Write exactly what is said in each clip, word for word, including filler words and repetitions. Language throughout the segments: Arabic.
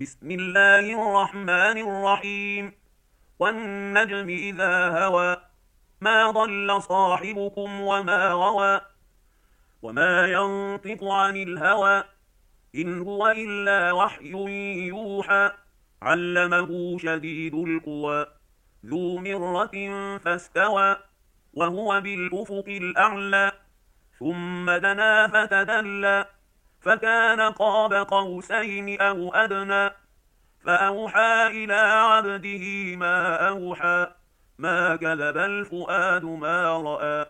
بسم الله الرحمن الرحيم. والنجم إذا هوى ما ضل صاحبكم وما غوى وما ينطق عن الهوى إن هو إلا وحي يوحى علمه شديد القوى ذو مرة فاستوى وهو بالأفق الأعلى ثم دنا فتدلى فكان قاب قوسين أو أدنى فأوحى إلى عبده ما أوحى ما كذب الفؤاد ما رأى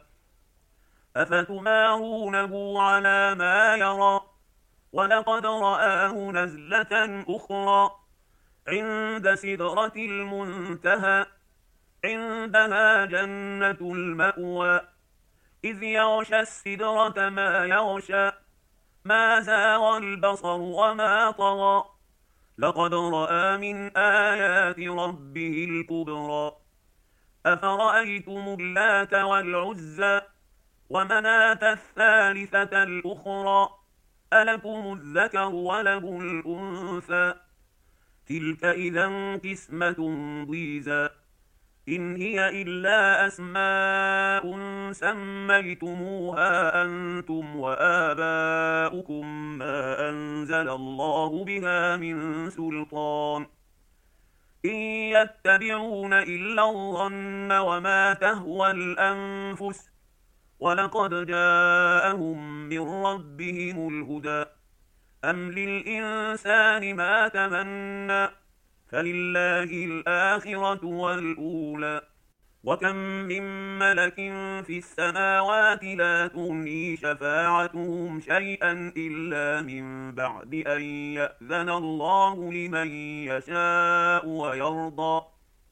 أفتمارونه على ما يرى ولقد رآه نزلة أخرى عند سدرة المنتهى عندها جنة المأوى إذ يغشى السدرة ما يغشى ما زاغ البصر وما طغى لقد رأى من آيات ربه الكبرى أفرأيتم اللات والعزى ومناة الثالثة الأخرى ألكم الذكر وله الأنثى تلك إذا قسمة ضيزى إن هي إلا أسماء سميتموها أنتم وآباؤكم ما أنزل الله بها من سلطان إن يتبعون إلا الظن وما تهوى الأنفس ولقد جاءهم من ربهم الهدى أم للإنسان ما تمنى فلله الآخرة والأولى وكم من ملك في السماوات لا تغني شفاعتهم شيئا إلا من بعد أن يأذن الله لمن يشاء ويرضى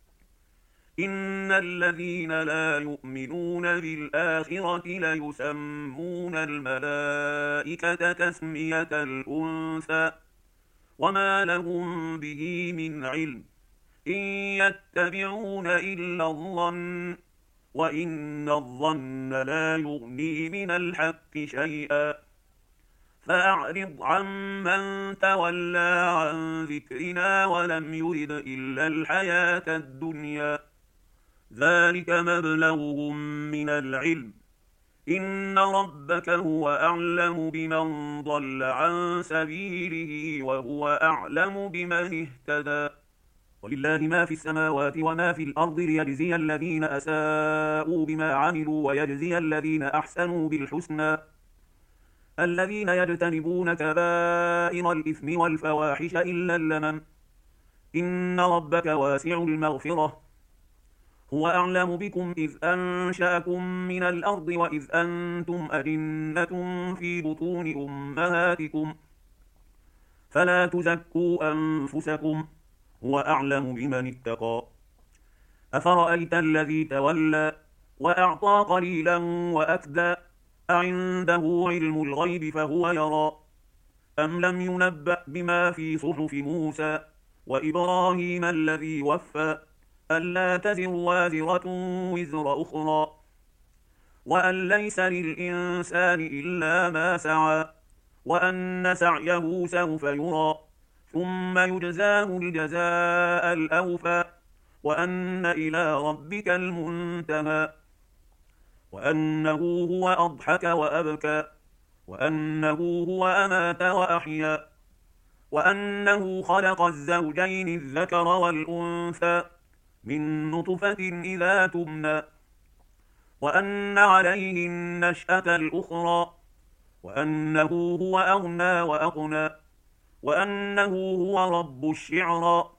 إن الذين لا يؤمنون بالآخرة ليسمون الملائكة تسمية الأنثى وما لهم به من علم إن يتبعون إلا الظن وإن الظن لا يغني من الحق شيئا فأعرض عمن تولى عن ذكرنا ولم يرد إلا الحياة الدنيا ذلك مبلغهم من العلم إن ربك هو أعلم بمن ضل عن سبيله وهو أعلم بمن اهتدى ولله ما في السماوات وما في الأرض ليجزي الذين أساءوا بما عملوا ويجزي الذين أحسنوا بالحسنى الذين يجتنبون كبائر الإثم والفواحش إلا اللمم إن ربك واسع المغفرة هو أعلم بكم إذ أنشأكم من الأرض وإذ أنتم أجنة في بطون أمهاتكم فلا تزكوا أنفسكم هو أعلم بمن اتقى أفرأيت الذي تولى وأعطى قليلا وأكدى أعنده علم الغيب فهو يرى أم لم ينبأ بما في صحف موسى وإبراهيم الذي وفى ألا تزر وازرة وزر أخرى وأن ليس للإنسان إلا ما سعى وأن سعيه سوف يرى ثم يجزاه الجزاء الأوفى وأن إلى ربك المنتهى وأنه هو أضحك وأبكى وأنه هو أمات وأحيا وأنه خلق الزوجين الذكر والأنثى من نطفة إذا تمنى وأن عليه النشأة الأخرى وأنه هو أغنى وأقنى وأنه هو رب الشعرى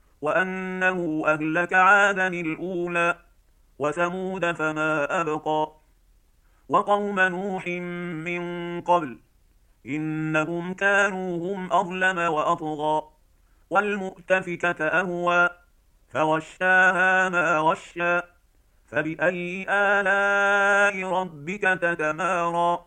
وأنه أهلك عادا الأولى وثمود فما أبقى وقوم نوح من قبل إنهم كانوا هم أظلم وأطغى والمؤتفكة أهوى فغشاها ما غشى فبأي آلاء ربك تتمارى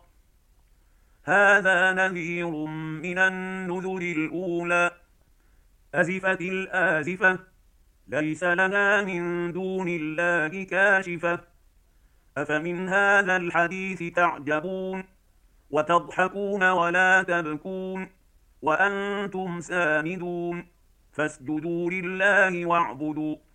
هذا نذير من النذر الأولى أزفت الآزفة ليس لها من دون الله كاشفة أفمن هذا الحديث تعجبون وتضحكون ولا تبكون وأنتم سامدون فاسجدوا لله واعبدوا